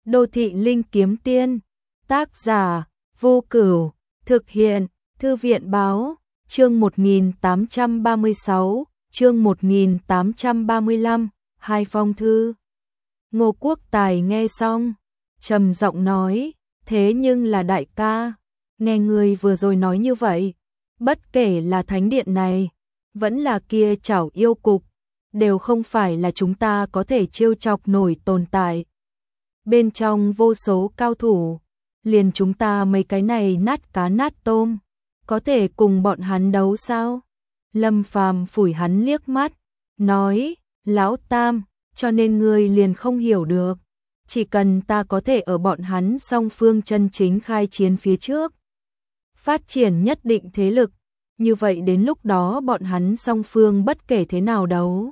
Đô thị linh kiếm tiên, tác giả, Vô Cửu, thực hiện, Thư viện báo, chương 1836, chương 1835, hai phong thư. Ngô Quốc Tài nghe xong, trầm giọng nói, thế nhưng là đại ca, nghe người vừa rồi nói như vậy, bất kể là thánh điện này, vẫn là kia chảo yêu cục, đều không phải là chúng ta có thể trêu chọc nổi tồn tại. Bên trong vô số cao thủ, liền chúng ta mấy cái này nát cá nát tôm, có thể cùng bọn hắn đấu sao? Lâm Phàm phủi hắn liếc mắt, nói, Lão Tam, cho nên ngươi liền không hiểu được. Chỉ cần ta có thể ở bọn hắn song phương chân chính khai chiến phía trước, phát triển nhất định thế lực, như vậy đến lúc đó bọn hắn song phương bất kể thế nào đấu,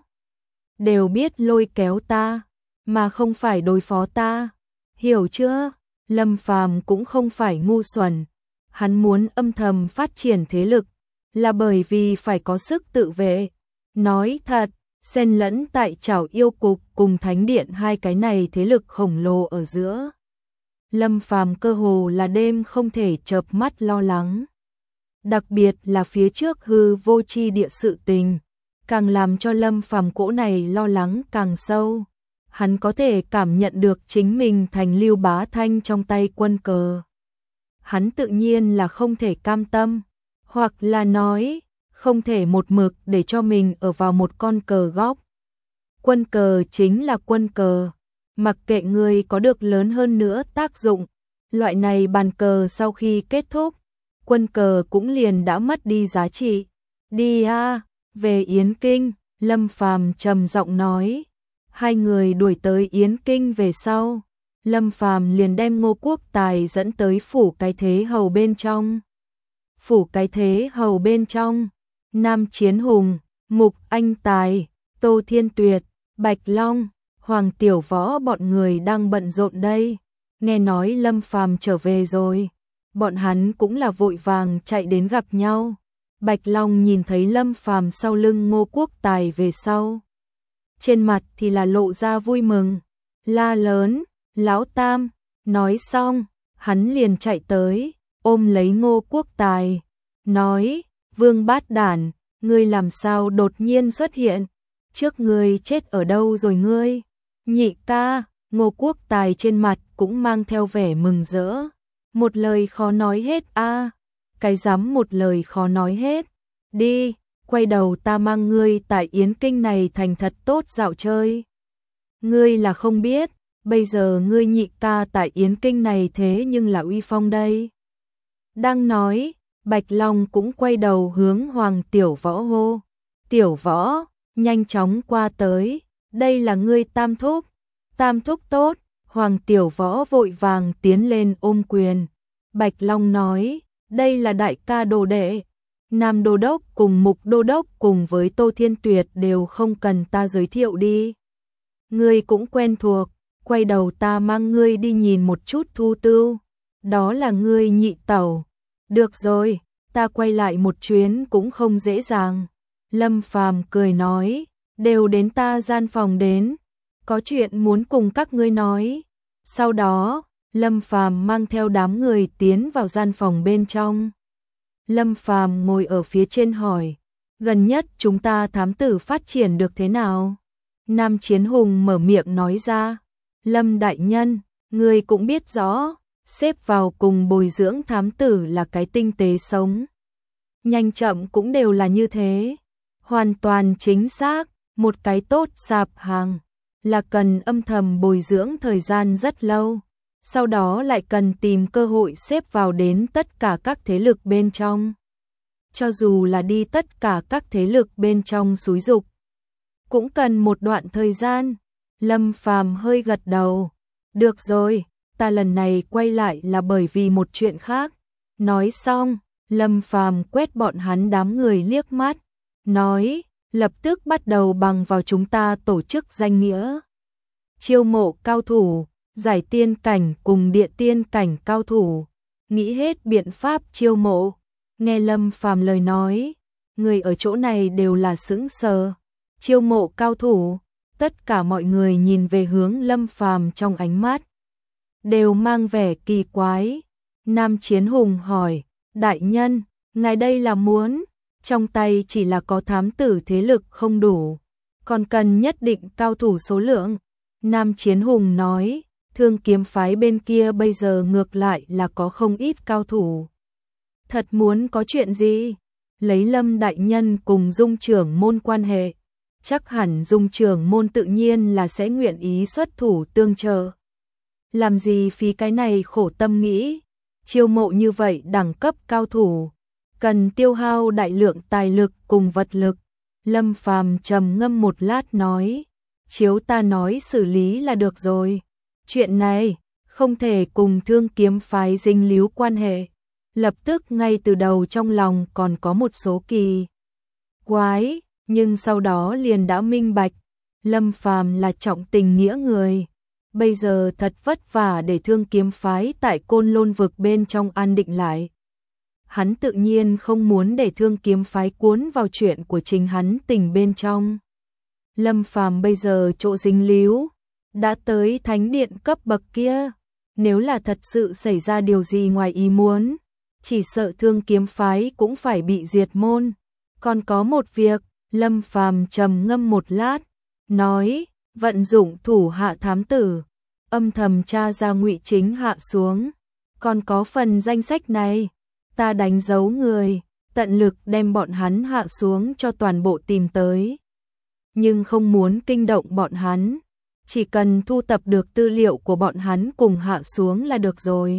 đều biết lôi kéo ta, mà không phải đối phó ta. Hiểu chưa? Lâm Phàm cũng không phải ngu xuẩn, hắn muốn âm thầm phát triển thế lực, là bởi vì phải có sức tự vệ. Nói thật, xen lẫn tại chảo yêu cục cùng thánh điện hai cái này thế lực khổng lồ ở giữa. Lâm Phàm cơ hồ là đêm không thể chợp mắt lo lắng. Đặc biệt là phía trước hư vô chi địa sự tình, càng làm cho Lâm Phàm cỗ này lo lắng càng sâu. Hắn có thể cảm nhận được chính mình thành Lưu Bá Thanh trong tay quân cờ. Hắn tự nhiên là không thể cam tâm, hoặc là nói, không thể một mực để cho mình ở vào một con cờ góc. Quân cờ chính là quân cờ, mặc kệ người có được lớn hơn nữa tác dụng, loại này bàn cờ sau khi kết thúc, quân cờ cũng liền đã mất đi giá trị. Đi a, về Yến Kinh, Lâm Phàm trầm giọng nói. Hai người đuổi tới Yến Kinh về sau, Lâm Phàm liền đem Ngô Quốc Tài dẫn tới phủ cái thế hầu bên trong. Phủ cái thế hầu bên trong, Nam Chiến Hùng, Mục Anh Tài, Tô Thiên Tuyệt, Bạch Long, Hoàng Tiểu Võ bọn người đang bận rộn đây. Nghe nói Lâm Phàm trở về rồi, bọn hắn cũng là vội vàng chạy đến gặp nhau. Bạch Long nhìn thấy Lâm Phàm sau lưng Ngô Quốc Tài về sau, trên mặt thì là lộ ra vui mừng, la lớn, Lão Tam. Nói xong, hắn liền chạy tới, ôm lấy Ngô Quốc Tài, nói, Vương Bát Đản, ngươi làm sao đột nhiên xuất hiện, trước ngươi chết ở đâu rồi ngươi? Nhị ca, Ngô Quốc Tài trên mặt cũng mang theo vẻ mừng rỡ, một lời khó nói hết a. Cái dám một lời khó nói hết, đi. Quay đầu ta mang ngươi tại Yến Kinh này thành thật tốt dạo chơi. Ngươi là không biết, bây giờ ngươi nhị ca tại Yến Kinh này thế nhưng là uy phong đây. Đang nói, Bạch Long cũng quay đầu hướng Hoàng Tiểu Võ hô. Tiểu Võ, nhanh chóng qua tới, đây là ngươi Tam Thúc. Tam Thúc tốt, Hoàng Tiểu Võ vội vàng tiến lên ôm quyền. Bạch Long nói, đây là đại ca đồ đệ. Nam Đô Đốc cùng Mục Đô Đốc cùng với Tô Thiên Tuyệt đều không cần ta giới thiệu đi. Ngươi cũng quen thuộc, quay đầu ta mang ngươi đi nhìn một chút Thu Tưu. Đó là ngươi nhị tẩu. Được rồi, ta quay lại một chuyến cũng không dễ dàng. Lâm Phàm cười nói, đều đến ta gian phòng đến, có chuyện muốn cùng các ngươi nói. Sau đó, Lâm Phàm mang theo đám người tiến vào gian phòng bên trong. Lâm Phàm ngồi ở phía trên hỏi, gần nhất chúng ta thám tử phát triển được thế nào? Nam Chiến Hùng mở miệng nói ra, Lâm đại nhân, người cũng biết rõ, xếp vào cùng bồi dưỡng thám tử là cái tinh tế sống. Nhanh chậm cũng đều là như thế, hoàn toàn chính xác, một cái tốt sạp hàng, là cần âm thầm bồi dưỡng thời gian rất lâu. Sau đó lại cần tìm cơ hội xếp vào đến tất cả các thế lực bên trong. Cho dù là đi tất cả các thế lực bên trong xúi dục, cũng cần một đoạn thời gian. Lâm Phàm hơi gật đầu. Được rồi, ta lần này quay lại là bởi vì một chuyện khác. Nói xong, Lâm Phàm quét bọn hắn đám người liếc mắt, nói, lập tức bắt đầu bằng vào chúng ta tổ chức danh nghĩa. Chiêu mộ cao thủ, giải tiên cảnh cùng địa tiên cảnh cao thủ, nghĩ hết biện pháp chiêu mộ. Nghe Lâm Phàm lời nói, người ở chỗ này đều là sững sờ. Chiêu mộ cao thủ, tất cả mọi người nhìn về hướng Lâm Phàm trong ánh mắt đều mang vẻ kỳ quái. Nam Chiến Hùng hỏi, đại nhân, ngài đây là muốn, trong tay chỉ là có thám tử thế lực không đủ, còn cần nhất định cao thủ số lượng. Nam Chiến Hùng nói, Thương Kiếm phái bên kia bây giờ ngược lại là có không ít cao thủ. Thật muốn có chuyện gì? Lấy Lâm đại nhân cùng Dung trưởng môn quan hệ, chắc hẳn Dung trưởng môn tự nhiên là sẽ nguyện ý xuất thủ tương trợ. Làm gì phí cái này khổ tâm nghĩ, chiêu mộ như vậy đẳng cấp cao thủ, cần tiêu hao đại lượng tài lực cùng vật lực. Lâm Phàm trầm ngâm một lát nói, chiếu ta nói xử lý là được rồi. Chuyện này không thể cùng Thương Kiếm phái dính líu quan hệ. Lập tức ngay từ đầu trong lòng còn có một số kỳ quái, nhưng sau đó liền đã minh bạch, Lâm Phàm là trọng tình nghĩa người. Bây giờ thật vất vả để Thương Kiếm phái tại Côn Lôn vực bên trong an định lại. Hắn tự nhiên không muốn để Thương Kiếm phái cuốn vào chuyện của chính hắn tình bên trong. Lâm Phàm bây giờ chỗ dính líu đã tới thánh điện cấp bậc kia, nếu là thật sự xảy ra điều gì ngoài ý muốn, chỉ sợ Thương Kiếm phái cũng phải bị diệt môn. Còn có một việc, Lâm Phàm trầm ngâm một lát, nói, vận dụng thủ hạ thám tử, âm thầm tra ra Ngụy Chính hạ xuống. Còn có phần danh sách này, ta đánh dấu người, tận lực đem bọn hắn hạ xuống cho toàn bộ tìm tới. Nhưng không muốn kinh động bọn hắn, chỉ cần thu tập được tư liệu của bọn hắn cùng hạ xuống là được rồi.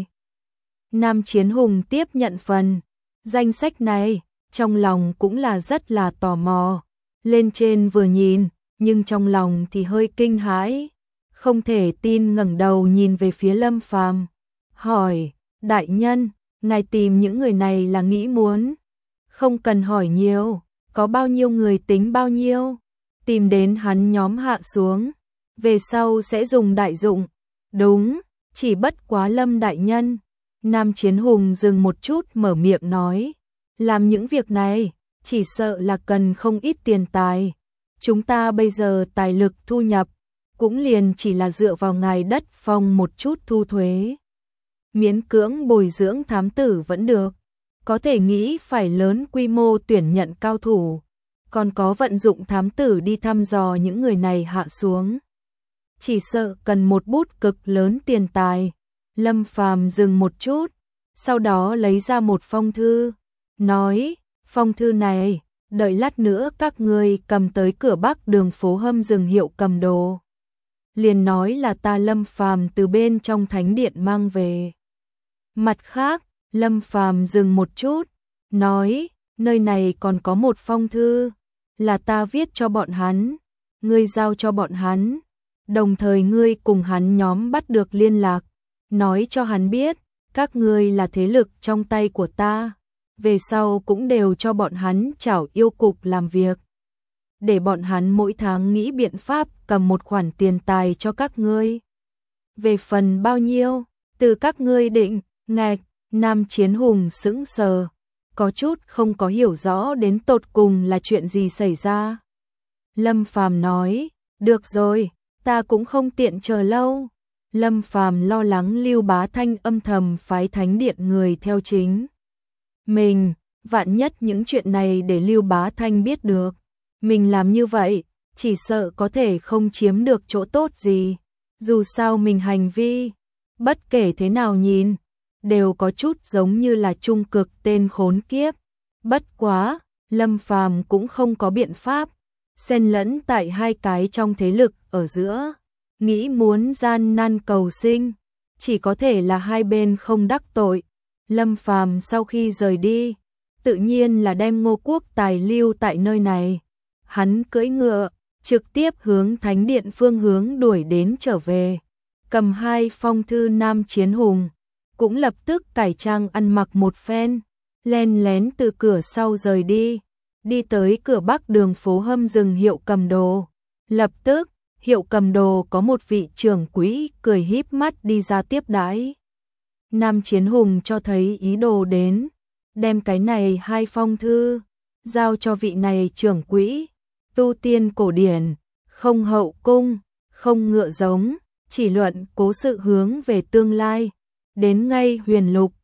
Nam Chiến Hùng tiếp nhận phần danh sách này, trong lòng cũng là rất là tò mò. Lên trên vừa nhìn, nhưng trong lòng thì hơi kinh hãi, không thể tin ngẩng đầu nhìn về phía Lâm Phàm, hỏi, đại nhân, ngài tìm những người này là nghĩ muốn? Không cần hỏi nhiều, có bao nhiêu người tính bao nhiêu, tìm đến hắn nhóm hạ xuống, về sau sẽ dùng đại dụng. Đúng, chỉ bất quá Lâm đại nhân. Nam Chiến Hùng dừng một chút mở miệng nói, làm những việc này, chỉ sợ là cần không ít tiền tài. Chúng ta bây giờ tài lực thu nhập, cũng liền chỉ là dựa vào ngài đất phong một chút thu thuế. Miễn cưỡng bồi dưỡng thám tử vẫn được, có thể nghĩ phải lớn quy mô tuyển nhận cao thủ, còn có vận dụng thám tử đi thăm dò những người này hạ xuống. Chỉ sợ cần một bút cực lớn tiền tài. Lâm Phàm dừng một chút, sau đó lấy ra một phong thư, nói, phong thư này, đợi lát nữa các ngươi cầm tới cửa Bắc đường phố Hâm Rừng hiệu cầm đồ. Liền nói là ta Lâm Phàm từ bên trong thánh điện mang về. Mặt khác, Lâm Phàm dừng một chút, nói, nơi này còn có một phong thư, là ta viết cho bọn hắn, ngươi giao cho bọn hắn, đồng thời ngươi cùng hắn nhóm bắt được liên lạc, nói cho hắn biết, các ngươi là thế lực trong tay của ta, về sau cũng đều cho bọn hắn chảo yêu cục làm việc, để bọn hắn mỗi tháng nghĩ biện pháp cầm một khoản tiền tài cho các ngươi. Về phần bao nhiêu, từ các ngươi định. Ngạch. Nam Chiến Hùng sững sờ, có chút không có hiểu rõ đến tột cùng là chuyện gì xảy ra. Lâm Phàm nói, được rồi, ta cũng không tiện chờ lâu. Lâm Phàm lo lắng Lưu Bá Thanh âm thầm phái thánh điện người theo chính mình, vạn nhất những chuyện này để Lưu Bá Thanh biết được, mình làm như vậy, chỉ sợ có thể không chiếm được chỗ tốt gì. Dù sao mình hành vi, bất kể thế nào nhìn, đều có chút giống như là trung cực tên khốn kiếp. Bất quá, Lâm Phàm cũng không có biện pháp, xen lẫn tại hai cái trong thế lực ở giữa, nghĩ muốn gian nan cầu sinh, chỉ có thể là hai bên không đắc tội. Lâm Phàm sau khi rời đi, tự nhiên là đem Ngô Quốc Tài lưu tại nơi này. Hắn cưỡi ngựa, trực tiếp hướng thánh điện phương hướng đuổi đến trở về, cầm hai phong thư Nam Chiến Hùng, cũng lập tức cải trang ăn mặc một phen, len lén từ cửa sau rời đi, đi tới cửa Bắc đường phố Hâm Rừng hiệu cầm đồ. Lập tức, hiệu cầm đồ có một vị trưởng quỹ cười híp mắt đi ra tiếp đãi. Nam Chiến Hùng cho thấy ý đồ đến, đem cái này hai phong thư, giao cho vị này trưởng quỹ. Tu tiên cổ điển, không hậu cung, không ngựa giống, chỉ luận cố sự hướng về tương lai. Đến ngay huyền lục,